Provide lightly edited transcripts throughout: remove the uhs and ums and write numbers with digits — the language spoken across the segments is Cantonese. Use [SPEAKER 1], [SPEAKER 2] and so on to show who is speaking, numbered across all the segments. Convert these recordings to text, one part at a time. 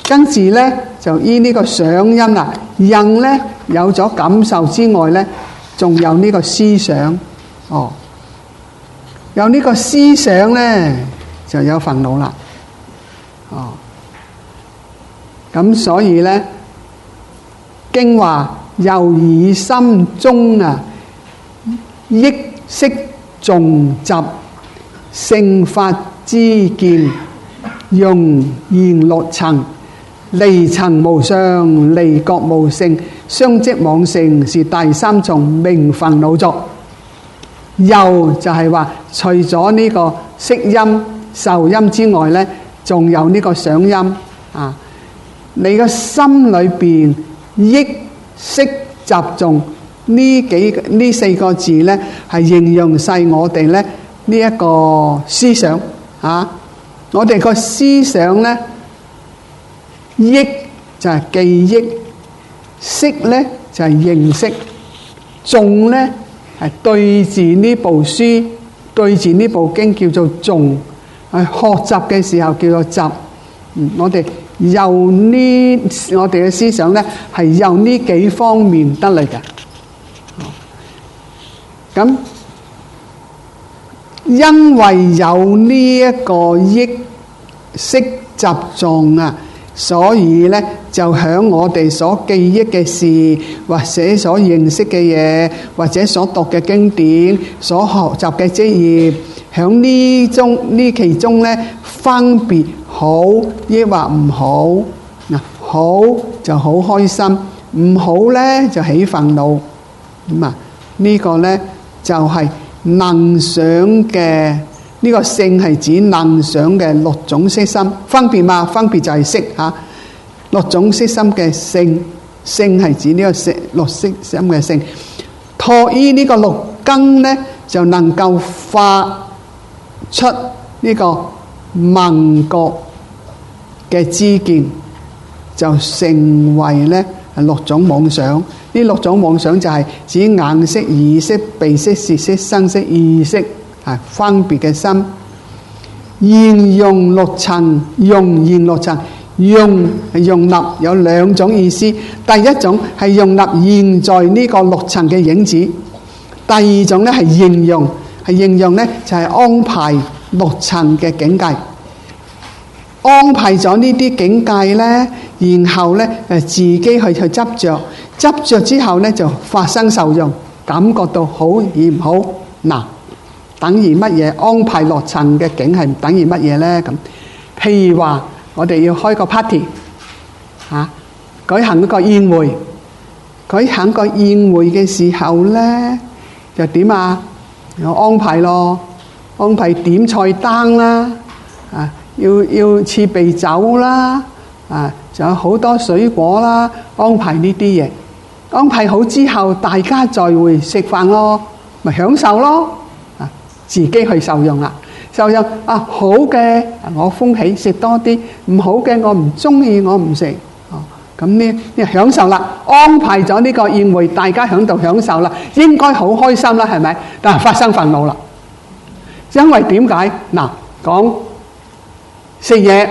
[SPEAKER 1] 跟住咧就依呢個想因啦，印咧有咗感受之外咧，仲有呢個思想。有呢個思想咧，就有煩惱啦。咁所以咧，經話又以心中憶識重集聖法知見，用現六塵，離塵無相，離覺無性，相即妄性，是第三重名煩惱作。又就係話，除咗呢個色音、受音之外咧，仲有呢個想音啊！你個心裏邊憶識集中呢四個字咧，係形容晒我哋咧呢一個思想啊！我哋個思想咧，憶就係記憶，識咧就係認識，重咧係對住呢部書，對住呢部經叫做重，係學習嘅時候叫做集。我哋嘅思想咧係由呢幾方面得嚟嘅。咁因為有呢一個憶識集中啊，所以咧就響我哋所記憶嘅事，或者所認識嘅嘢，或者所讀嘅經典，所學習嘅職業，響呢其中咧分別好抑或唔好。嗱，好就好開心，唔好咧就起憤怒。咁啊，呢個咧就係能想嘅，呢個性係指能想嘅六種色心，分別嘛，分別就係色嚇。六種色心嘅性，性係指呢個六色心嘅性。託依呢個六根咧，就能夠發出呢個聞覺嘅知見，就成為咧六種妄想。呢六種妄想就係指眼識、耳識、鼻識、舌識、身識、意識，係分別嘅心。現用六塵，用現六塵，用係用納有兩種意思。第一種係用納現在呢個六塵嘅影子，第二種咧係形容，係形容咧就係安排六塵嘅境界。安排咗呢啲境界咧，然後咧自己去執着，執着之後咧就發生受用，感覺到好與唔好。嗱，等於乜嘢？安排六塵嘅境係等於乜嘢咧？咁譬如話我哋要開個 party 嚇，舉行一個宴會，舉行個宴會嘅時候咧就點啊？有安排咯，安排點菜單啦，啊！要儲備酒啦，啊，仲有好多水果啦，安排呢啲嘢。安排好之後，大家再會食飯咯，咪享受咯，啊，自己去受用啦。受用啊，好嘅我歡喜食多啲，唔好嘅我唔中意，我唔食。哦，咁呢享受啦，安排咗呢個宴會，大家喺度享受啦，應該好開心啦，係咪？但係發生煩惱啦，因為點解？嗱，講食嘢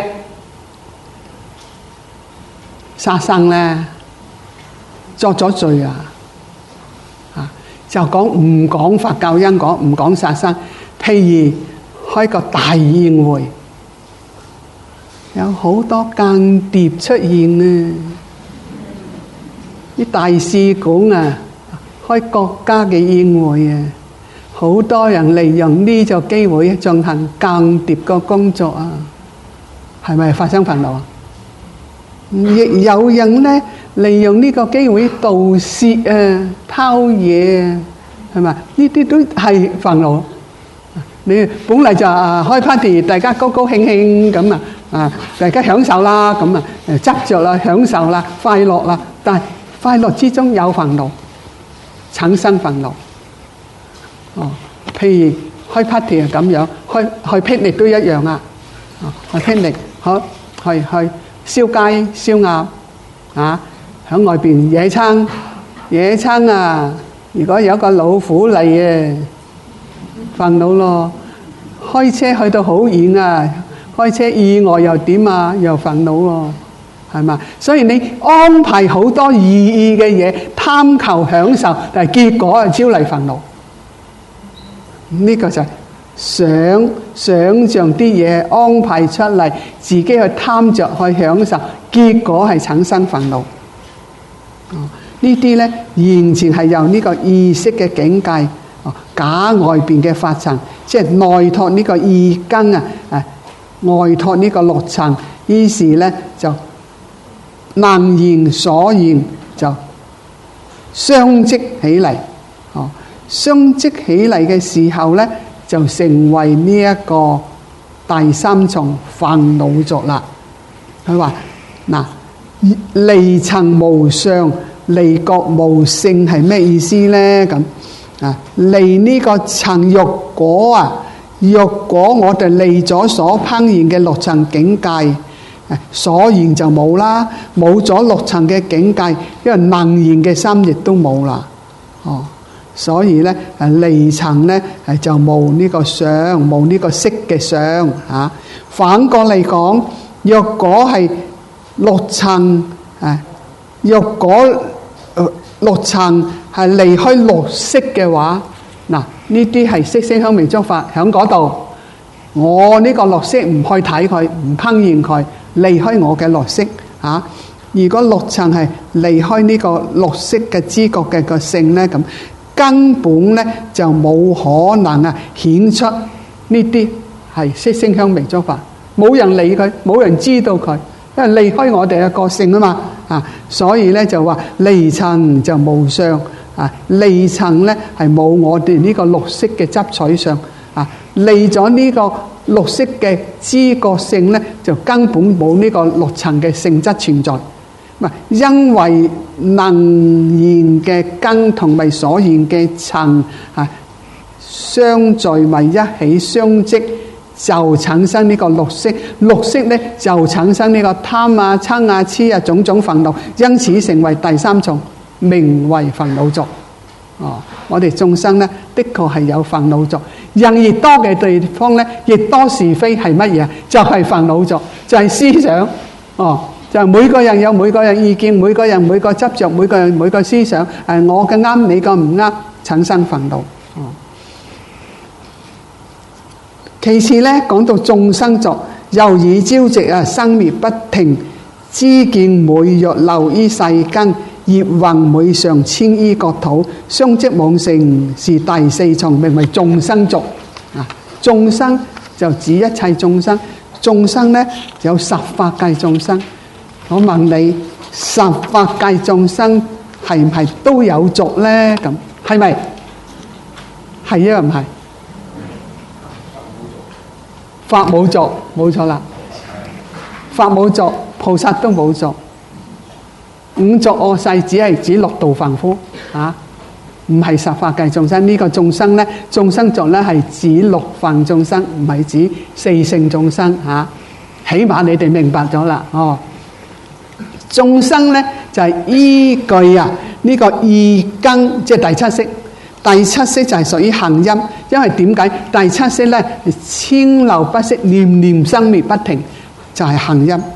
[SPEAKER 1] 殺生咧，作咗罪啊！就講唔講佛教因果，唔講殺生。譬如開個大宴會，有好多間諜出現啊！啲大使館啊，開國家嘅宴會啊，好多人利用呢個機會進行間諜嘅工作啊！係咪發生煩惱啊？亦有人咧利用呢個機會盜竊啊、偷嘢啊，係咪？呢啲都係煩惱。你本嚟就開 party， 大家高高興興咁啊，大家享受啦，咁啊執着啦、享受啦、快樂啦，但係快樂之中有煩惱，產生煩惱。哦，譬如開 party 係咁樣，開 picnic 都一樣啊。去 picnic， 好去燒雞燒鴨啊！喺外邊野餐啊！如果有個老虎嚟啊，煩惱咯。開車去到好遠啊，開車意外又點啊？又煩惱咯。 係嘛？所以你安排好多意義嘅嘢，貪求享受，但係結果係招嚟憤怒。呢個就係想像啲嘢安排出嚟，自己去貪着去享受，結果係產生憤怒。呢啲呢，完全係由呢個意識嘅境界，假外邊嘅法塵，即係內託呢個意根啊，外託呢個六塵，於是呢，就能言所言就相積起嚟，相積起嚟嘅時候呢，就成為呢一個第三重煩惱族啦。佢話嗱，離塵無相，離覺無性係咩意思呢？咁離呢個塵欲果啊，欲果我哋離咗所烹飪嘅六塵境界，所言就冇啦，冇咗六塵嘅境界，因為能言嘅心亦都冇啦。所以咧離塵咧就冇呢個相，冇呢個色嘅相嚇。反過嚟講，若果係六塵若果六塵係離開六色嘅話，嗱呢啲係色聲香味觸法喺嗰度。我呢個六色唔去睇佢，唔烹飪佢，離開我嘅六色嚇。如果六塵係離開呢個六色嘅知覺嘅個性咧，咁根本咧就冇可能顯出呢啲係色聲香味觸法，冇人理佢，冇人知道佢，因為離開我哋嘅個性啊嘛，所以咧就話離塵就無相，離塵咧係冇我哋呢個綠色嘅執取相，離咗呢個綠色嘅知覺性咧，就根本冇呢個六塵嘅性質存在。因為能言嘅根同埋所言嘅塵相聚埋一起相積，就產生呢個綠色。綠色咧就產生呢個貪啊、嗔啊、痴啊種種憤怒，因此成為第三重，名為煩惱族。我哋眾生咧的確係有煩惱族，人越多嘅地方咧，越多是非係乜嘢？就係煩惱族，就係思想。就每個人有每個人意見，每個人每個執着，每個人每個思想，我嘅啱，你個唔啱，產生憤怒。其次咧，講到眾生族，由以朝夕生滅不停，知見每日流於世間，業運每常遷於國土，相積妄成是第四重，名為眾生族。眾生就指一切眾生，眾生咧有十法界眾生。我問你，十法界眾生係唔係都有族咧？咁係咪？係啊，唔係？法冇族，冇錯啦。法冇族，菩薩都冇族。五族惡世只係指六道凡夫唔係十法界眾生。呢個眾生咧，眾生族咧係指六凡眾生，唔係指四聖眾生起碼你哋明白咗啦，眾生咧就係依據呢個意根，即係第七識。第七識就係屬於行陰，因為點解第七識咧川流不息，念念生滅不停，就係行陰。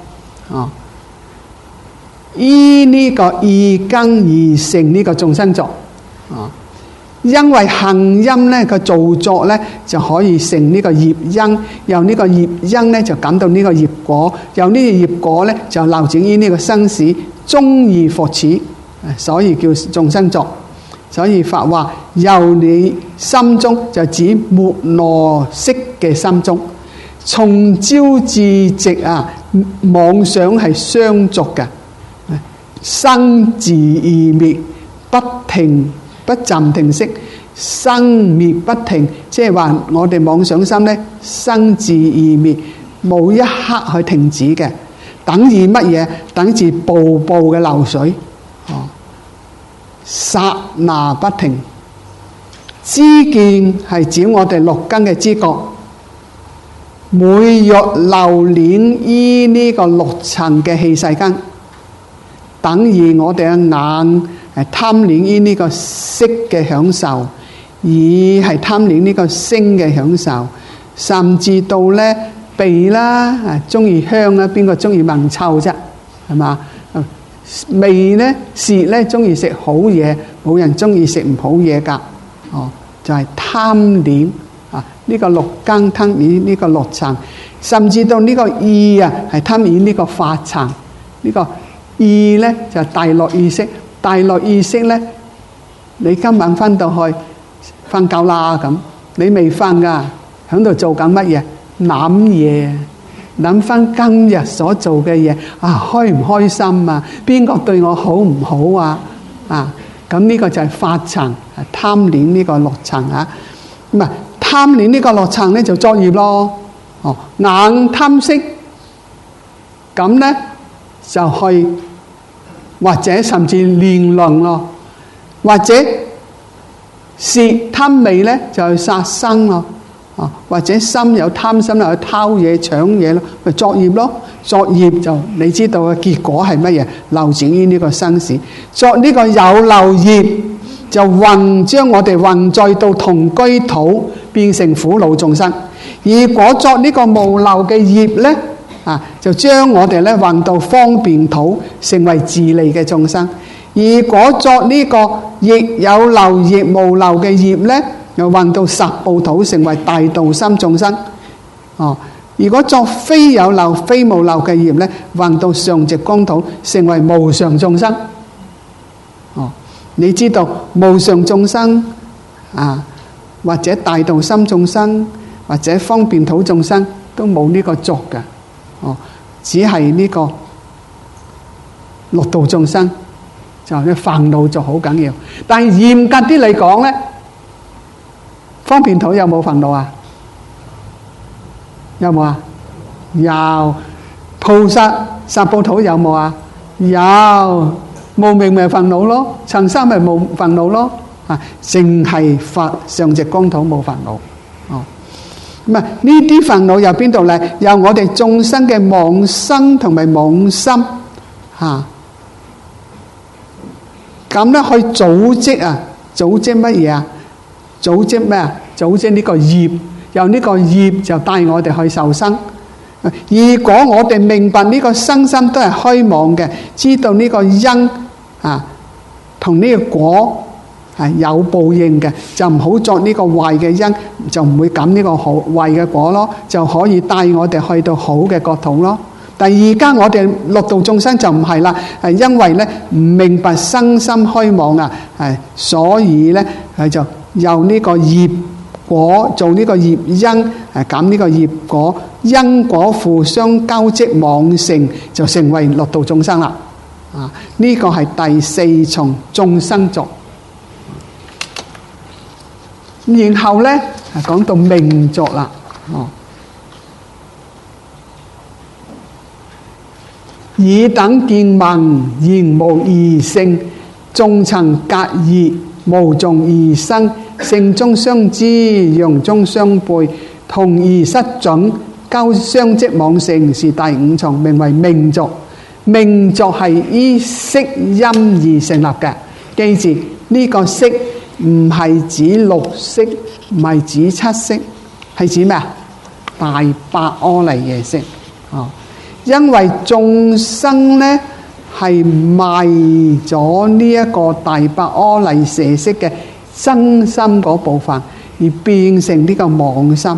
[SPEAKER 1] 依呢個意根而成呢個眾生族。因為行陰咧個造作咧就可以成呢個業因，由呢個業因咧就感到呢個業果，由呢個業果咧就流轉於呢個生死，終而復始，所以叫眾生族。所以法話由你心中就指末那識嘅心中，從朝至夕妄想係相續嘅，生自異滅不停。不暫停息，生滅不停，即係話我哋妄想心咧，生自異滅，冇一刻去停止嘅，等於乜嘢？等於步步嘅流水，剎那不停。知見係指我哋六根嘅知覺，每日流連於呢個六塵嘅器世間，等於我哋嘅眼。貪戀於呢個色嘅享受，耳係貪戀呢個聲嘅享受，甚至到咧鼻啦，中意香啦，邊個中意聞臭啫？ 係嘛？味咧舌咧中意食好嘢，冇人中意食唔好嘢㗎。就係貪戀啊！呢個六根貪戀呢個六塵，甚至到呢個意啊，係貪戀呢個法塵。呢個意咧就係大樂意識，大樂意識咧，你今晚翻到去瞓覺啦咁，你未瞓㗎，喺度做緊乜嘢？諗嘢，諗翻今日所做嘅嘢啊，開唔開心啊？邊個對我好唔好啊？咁呢個就係法塵，貪戀呢個六塵啊。唔係貪戀呢個六塵咧，就作業咯。眼貪色，咁咧就去或者甚至亂倫咯，或者舌貪味咧就去殺生咯。或者心有貪心啦，去偷嘢搶嘢咯，咪作業咯。作業就你知道嘅結果係乜嘢？流轉於呢個生死。作呢個有漏業，就將我哋運載到同居土，變成苦惱眾生。如果作呢個無漏嘅業咧，就將我哋咧運到方便土，成為自利嘅眾生。如果作呢個亦有漏業無漏嘅業咧，又運到十報土，成為大道心眾生。如果作非有漏非無漏嘅業咧，運到上寂光土，成為無常眾生。你知道無常眾生或者大道心眾生，或者方便土眾生，都冇呢個作嘅。只係呢個六道眾生，就係煩惱就好緊要。但係嚴格啲嚟講咧，方便土有冇煩惱啊？有冇啊？有。菩薩十報土有冇啊？有。無明咪煩惱咯，塵沙咪冇煩惱咯。淨係佛上寂光土冇煩惱。咁呢啲煩惱由邊度嚟？由我哋眾生嘅妄生同埋妄心咁咧去組織組織乜嘢啊？組織咩啊？組織呢個業，由呢個業就帶我哋去受生。如果我哋明白呢個生心都係虛妄嘅，知道呢個因同呢個果係有報應嘅，就唔好作呢個壞嘅因，就唔會感呢個好壞嘅果咯，就可以帶我哋去到好嘅國土咯。但而家我哋六道眾生就唔係啦，係因為咧唔明白生心虛妄所以咧佢就由呢個業果做呢個業因，感呢個業果，因果互相交織妄成，就成為六道眾生啦。呢個係第四重眾生作。然後咧講到命作啦。爾等見聞言無異性，眾層隔異，無眾異生，性中相知，樣中相背，同異失準，交相織妄成，是第五重，名為命作。命作係依色音而成立嘅。記住呢個色唔係指六色，唔係指七色，係指咩啊？大百阿賴耶識。因為眾生咧係迷咗呢一個大百阿賴耶識嘅真心嗰部分，而變成呢個妄心。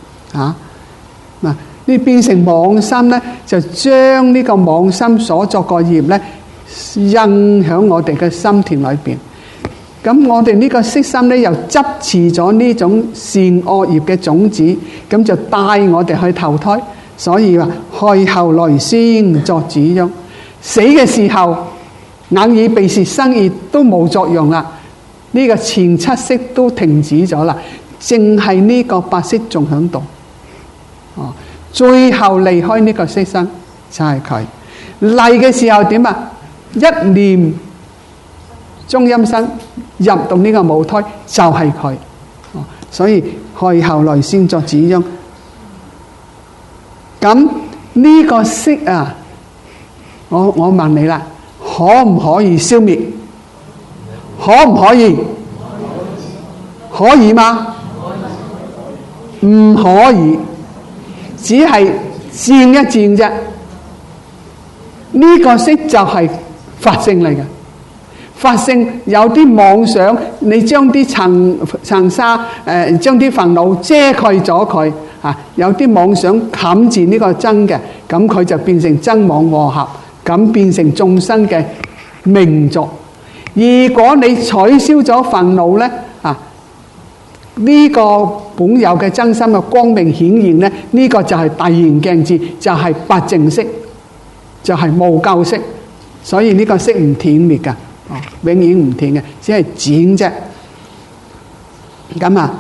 [SPEAKER 1] 呢變成妄心咧，就將呢個妄心所作個業咧印響我哋嘅心田裏邊。咁我哋呢個色心咧又執持咗呢種善惡業嘅種子，咁就帶我哋去投胎。所以話去後來先作主翁，死嘅時候眼耳鼻舌身意都冇作用啦，呢個前七識都停止咗啦，淨係呢個八識仲響度。最後離開呢個色身就係佢嚟嘅時候點啊？一念中陰身入到呢個母胎就係佢。所以去後來先作主翁。咁呢個色我問你啦，可唔可以消滅？可唔可以？可以嗎？唔可以，只係漸一漸啫。 呢個識就係法性嚟嘅。法性有啲妄想，你將啲塵沙將啲煩惱遮蓋咗佢啊，有啲妄想冚住呢個真嘅，咁佢就變成真妄和合，咁變成眾生嘅命濁。如果你取消咗煩惱呢，呢個本有嘅真心嘅光明顯現呢，呢個就係大圓鏡智，就係八淨色，就係無垢色。所以呢個色唔斷滅噶，永遠唔斷嘅，只係剪啫。咁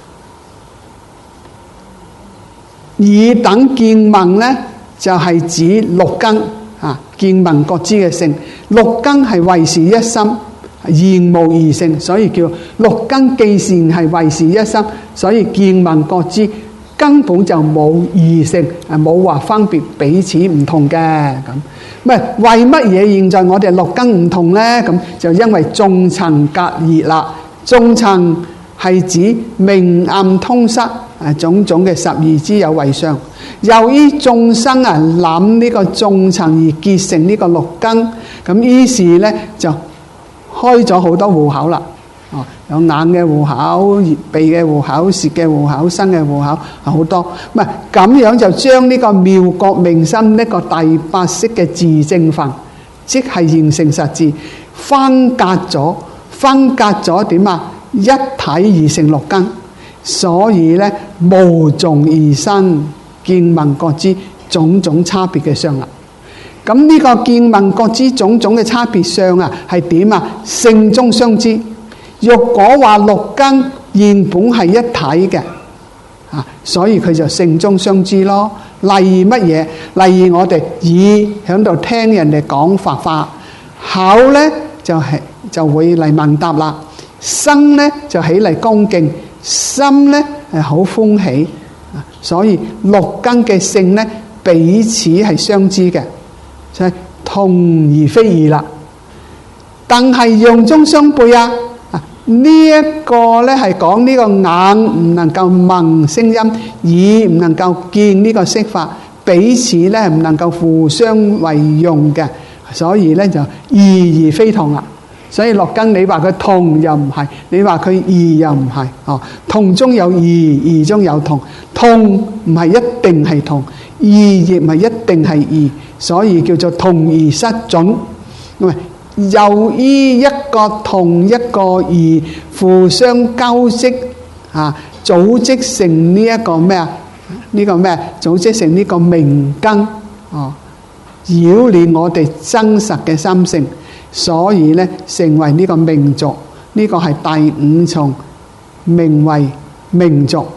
[SPEAKER 1] 爾等見聞呢，就係指六根見聞覺知嘅性。六根係唯是一心，現無二性，所以叫六根既然係唯是一心，所以見聞覺知根本就冇異性，冇話分別彼此唔同嘅。咁為乜嘢現在我哋六根唔同呢？咁就因為眾塵隔熱啦。眾塵係指明暗通塞種種嘅十二之有為相。由於眾生諗呢個眾塵而結成呢個六根，咁於是呢就開咗好多戶口啦。有眼嘅戶口、鼻嘅戶口、舌嘅戶口、身嘅戶口，好多。咁樣就將呢個妙覺明心呢個第八識嘅自證分，即係形成實字，分隔咗點一體而成六根。所以呢無從而生見聞覺知種種差別嘅相啦。咁呢個見聞覺知種種嘅差別相係點性中相知。若果話六根原本係一體嘅，所以佢就性中相知咯。例如乜嘢？例如我哋耳喺度聽人哋講法法，口呢就會嚟問答啦，身呢就起嚟恭敬，心呢係好歡喜。所以六根嘅性呢彼此係相知嘅，就係同而非異啦。但係樣中相悖呢一個呢係講呢個眼唔能夠聞聲音，耳唔能夠見呢個色法，彼此呢唔能夠互相為用嘅，所以呢就異而非同啦。所以六根你話佢同又唔係，你話佢異又唔係。同中有異，異中有同，同唔係一定係同，異亦唔係一定係異，所以叫做同而失準。由於一個同一個異互相交織組織成呢一個咩呢個咩？組織成呢個明根擾亂我哋真實嘅心性，所以呢成為呢個命濁。呢個係第五重，名為命濁。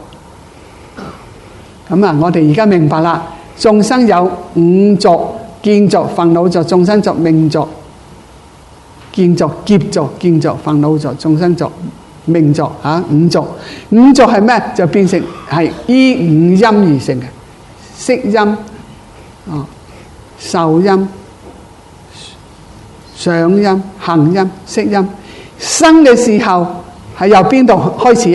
[SPEAKER 1] 咁我哋而家明白啦，眾生有五濁：見濁、煩惱濁、眾生濁、命濁。見濁、劫濁、見濁、煩惱濁、眾生濁、命濁五濁。五濁係咩？就變成係依五陰而成嘅，色陰、受陰、想陰、行陰、識陰。生嘅時候係由邊度開始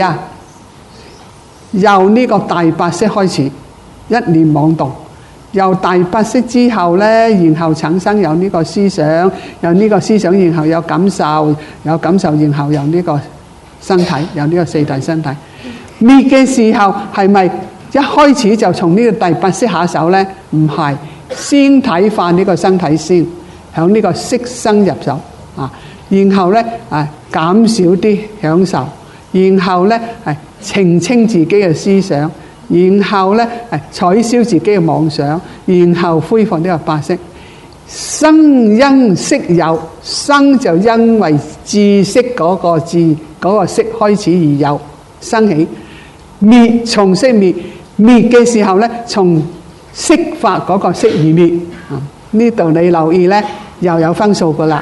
[SPEAKER 1] 由呢個大八識開始，一念妄動。由大八識之後呢，然後產生有呢個思想，有呢個思想，然後有感受，有感受，然後有呢個身體，有呢個四大身體。滅嘅時候係咪一開始就從呢個第八識下手呢？唔係，先體化呢個身體先，響呢個色身入手然後呢減少啲享受，然後呢澄清自己嘅思想。然後呢取消自己嘅妄想，然後恢復呢個八識。生因識有，生就因為知識嗰個知嗰個識開始而有生起。滅從識滅，滅嘅時候呢從識法嗰個識而滅。呢度你留意呢又有分數噶啦。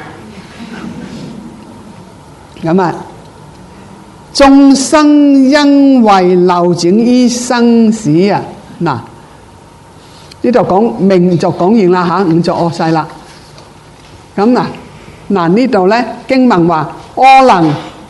[SPEAKER 1] 咁眾生因為流轉於生死嗱，呢度講命濁講完啦五濁惡世啦。咁呢度呢經文話：阿能，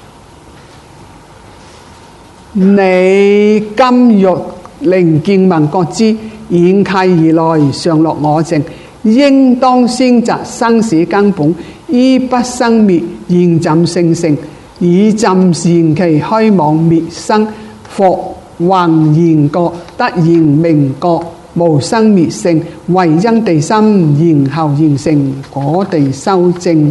[SPEAKER 1] 你今欲令見聞覺知，演契而來，常樂我淨， 應當先擇生死根本，依不生滅，現朕性性，以朕善其虛妄滅生，復宏然覺，得現明覺，無生滅性，為因地心，然後現成果地修正。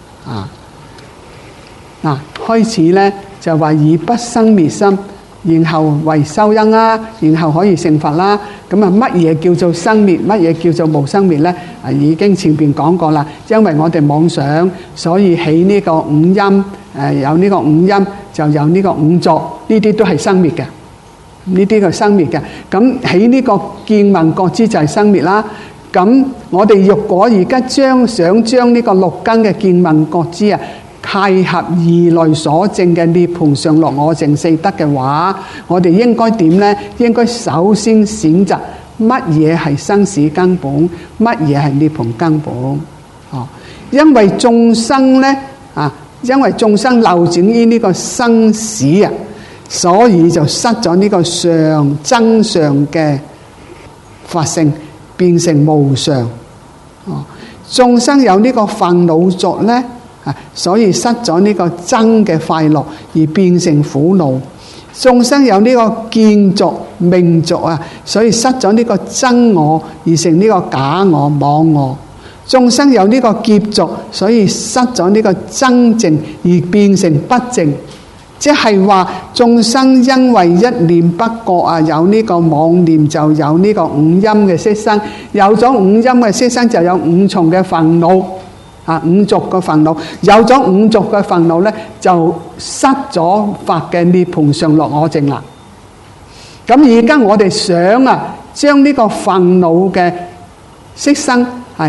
[SPEAKER 1] 開始呢就話以不生滅心，然後為修因啦，然後可以成佛啦。咁乜嘢叫做生滅，乜嘢叫做無生滅呢？已經前邊講過啦。因為我哋妄想，所以起呢個五陰，有呢個五陰就有呢個五作，呢啲都係生滅嘅。呢啲係生滅嘅。咁起呢個見聞覺知就係生滅啦。咁我哋若果而家想將呢個六根嘅見聞覺知契合二類所證嘅涅槃上樂我淨四德嘅話，我哋應該點呢？應該首先選擇乜嘢係生死根本，乜嘢係涅槃根本。因為眾生呢，因為眾生流轉於呢個生死所以就失咗呢個真相嘅法性，變成無常。眾生有呢個煩惱作呢，所以失咗呢個真嘅快樂，而變成苦惱。眾生有呢個見作命作所以失咗呢個真我，而成呢個假我妄我。眾生有呢個劫作，所以失咗呢個真正，而變成不正。即係話眾生因為一念不覺有呢個妄念，就有呢個五陰嘅色身，有咗五陰嘅色身就有五重嘅煩惱，五濁嘅煩惱，有咗五濁嘅煩惱呢，就失咗法嘅涅槃上樂我淨啦。咁而家我哋想將呢個煩惱嘅色身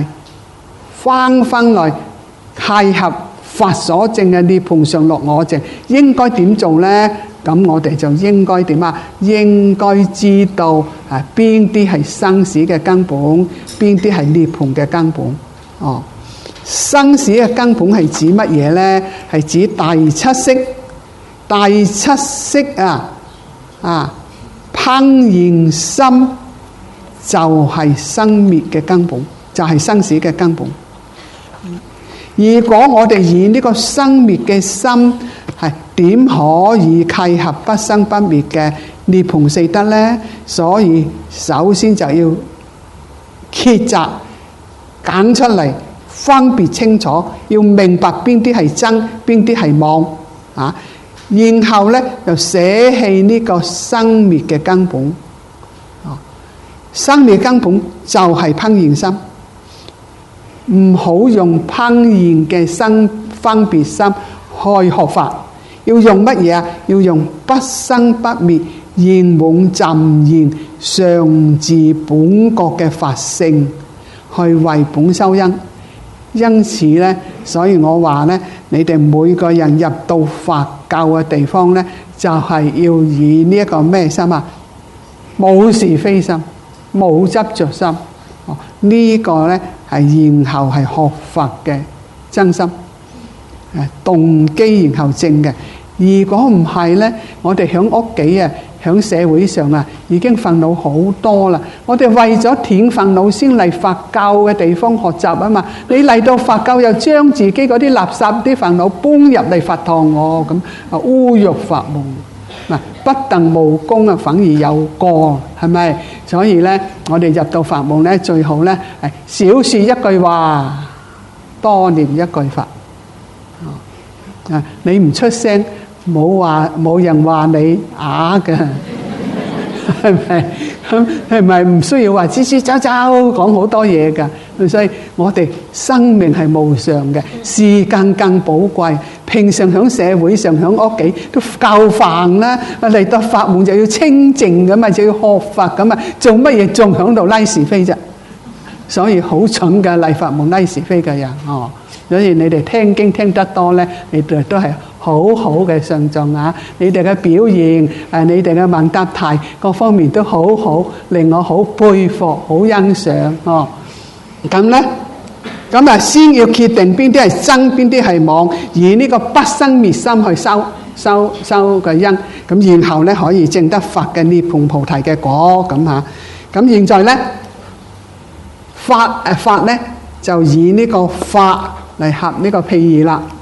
[SPEAKER 1] 翻來契合法所證嘅涅槃上樂我淨，應該點做呢？咁我哋就應該點應該知道邊啲係生死嘅根本，邊啲係涅槃嘅根本。生死嘅根本係指乜嘢呢？係指第七識。第七識怦然心就係生滅嘅根本，就係生死嘅根本。如果我哋以呢個生滅嘅心，點可以契合不生不滅嘅涅槃四德呢？所以首先就要抉擇揀出嚟，分別清楚，要明白邊啲係真，邊啲係妄然後呢就捨棄呢個生滅嘅根本。生滅根本就係怦然心。唔好用怦然嘅分別心去學法，要用乜嘢要用不生不滅現滿浸然常自本覺嘅法性去為本修因。因此呢，所以我話呢，你哋每個人入到佛教嘅地方呢，就係要以呢一個咩心冇是非心，冇執着心。呢個呢係然後係學佛嘅真心動機，然後正嘅。如果唔係呢，我哋響屋企響社會上已經煩惱好多啦。我哋為咗斷煩惱先嚟佛教嘅地方學習嘛。你嚟到佛教又將自己嗰啲垃圾啲煩惱搬入嚟佛堂咁污辱法門。不但無功反而有過，係咪？所以呢，我哋入到法門呢，最好呢少說一句話，多念一句法。你唔出聲，冇人話你啞嘅，係咪？係咪唔需要話吱吱喳喳講好多嘢㗎？所以我哋生命係無常嘅，時間更寶貴。平常響社會上響屋企都夠煩啦，嚟到法門就要清靜咁就要學法咁做乜嘢仲響度拉是非啫？所以好蠢嘅嚟法門拉是非嘅人所以你哋聽經聽得多呢，你哋都係好好嘅上眾你哋嘅表現你哋嘅問答題各方面都好好，令我好佩服，好欣賞咁呢，咁先要決定邊啲係真，邊啲係妄，以呢個不生滅心去修嘅因，咁然後呢可以證得佛嘅涅槃菩提嘅果咁現在呢， 法呢就以呢個法嚟合呢個譬喻啦。